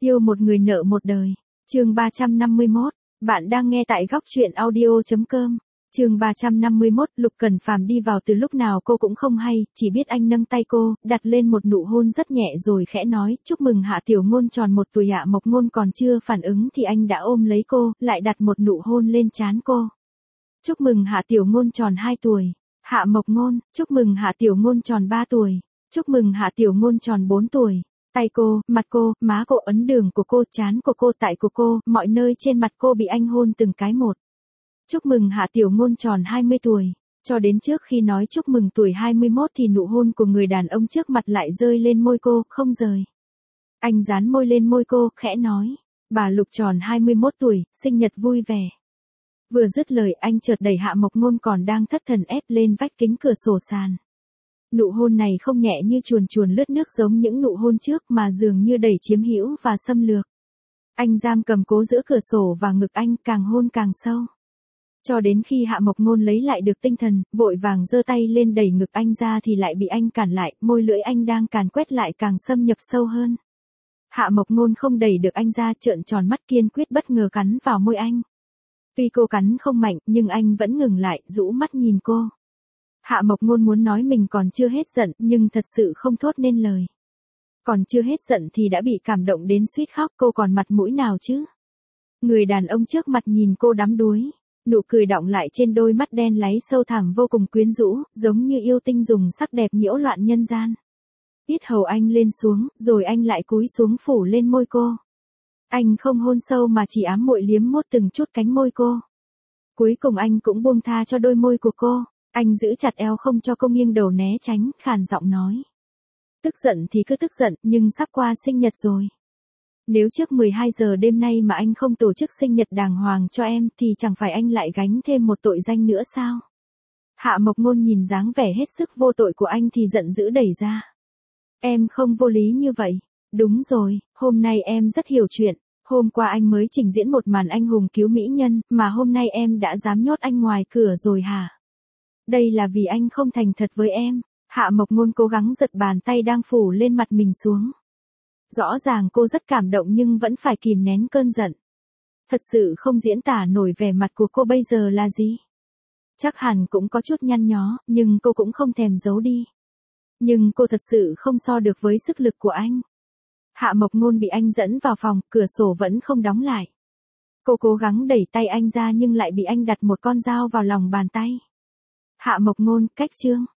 Yêu một người nợ một đời. Chương 351. Bạn đang nghe tại góc truyện audio.com. Chương 351. Lục Cần Phàm đi vào từ lúc nào cô cũng không hay, chỉ biết anh nâng tay cô, đặt lên một nụ hôn rất nhẹ rồi khẽ nói, chúc mừng Hạ Tiểu Ngôn tròn 1 tuổi. Hạ Mộc Ngôn còn chưa phản ứng thì anh đã ôm lấy cô, lại đặt một nụ hôn lên trán cô. Chúc mừng Hạ Tiểu Ngôn tròn 2 tuổi. Hạ Mộc Ngôn, chúc mừng Hạ Tiểu Ngôn tròn 3 tuổi. Chúc mừng Hạ Tiểu Ngôn tròn 4 tuổi. Tay cô, mặt cô, má cô, ấn đường của cô, trán của cô, tại của cô, mọi nơi trên mặt cô bị anh hôn từng cái một. Chúc mừng Hạ Tiểu Ngôn tròn 20 tuổi. Cho đến trước khi nói chúc mừng tuổi 21 thì nụ hôn của người đàn ông trước mặt lại rơi lên môi cô, không rời. Anh dán môi lên môi cô, khẽ nói. Bà Lục tròn 21 tuổi, sinh nhật vui vẻ. Vừa dứt lời anh chợt đẩy Hạ Mộc Ngôn còn đang thất thần ép lên vách kính cửa sổ sàn. Nụ hôn này không nhẹ như chuồn chuồn lướt nước giống những nụ hôn trước mà dường như đầy chiếm hữu và xâm lược. Anh giam cầm cố giữa cửa sổ và ngực anh, càng hôn càng sâu. Cho đến khi Hạ Mộc Ngôn lấy lại được tinh thần, vội vàng giơ tay lên đẩy ngực anh ra thì lại bị anh cản lại, môi lưỡi anh đang càn quét lại càng xâm nhập sâu hơn. Hạ Mộc Ngôn không đẩy được anh ra, trợn tròn mắt kiên quyết bất ngờ cắn vào môi anh. Tuy cô cắn không mạnh, nhưng anh vẫn ngừng lại, rũ mắt nhìn cô. Hạ Mộc Ngôn muốn nói mình còn chưa hết giận, nhưng thật sự không thốt nên lời. Còn chưa hết giận thì đã bị cảm động đến suýt khóc, cô còn mặt mũi nào chứ? Người đàn ông trước mặt nhìn cô đắm đuối, nụ cười đọng lại trên đôi mắt đen láy sâu thẳm vô cùng quyến rũ, giống như yêu tinh dùng sắc đẹp nhiễu loạn nhân gian. Yết hầu anh lên xuống, rồi anh lại cúi xuống phủ lên môi cô. Anh không hôn sâu mà chỉ ám muội liếm mốt từng chút cánh môi cô. Cuối cùng anh cũng buông tha cho đôi môi của cô. Anh giữ chặt eo không cho cô nghiêng đầu né tránh, khàn giọng nói. Tức giận thì cứ tức giận, nhưng sắp qua sinh nhật rồi. Nếu trước 12 giờ đêm nay mà anh không tổ chức sinh nhật đàng hoàng cho em thì chẳng phải anh lại gánh thêm một tội danh nữa sao? Hạ Mộc Ngôn nhìn dáng vẻ hết sức vô tội của anh thì giận dữ đẩy ra. Em không vô lý như vậy. Đúng rồi, hôm nay em rất hiểu chuyện. Hôm qua anh mới trình diễn một màn anh hùng cứu mỹ nhân, mà hôm nay em đã dám nhốt anh ngoài cửa rồi hả? Đây là vì anh không thành thật với em. Hạ Mộc Ngôn cố gắng giật bàn tay đang phủ lên mặt mình xuống. Rõ ràng cô rất cảm động nhưng vẫn phải kìm nén cơn giận. Thật sự không diễn tả nổi vẻ mặt của cô bây giờ là gì. Chắc hẳn cũng có chút nhăn nhó, nhưng cô cũng không thèm giấu đi. Nhưng cô thật sự không so được với sức lực của anh. Hạ Mộc Ngôn bị anh dẫn vào phòng, cửa sổ vẫn không đóng lại. Cô cố gắng đẩy tay anh ra nhưng lại bị anh đặt một con dao vào lòng bàn tay. Hạ Mộc Ngôn, cách chương.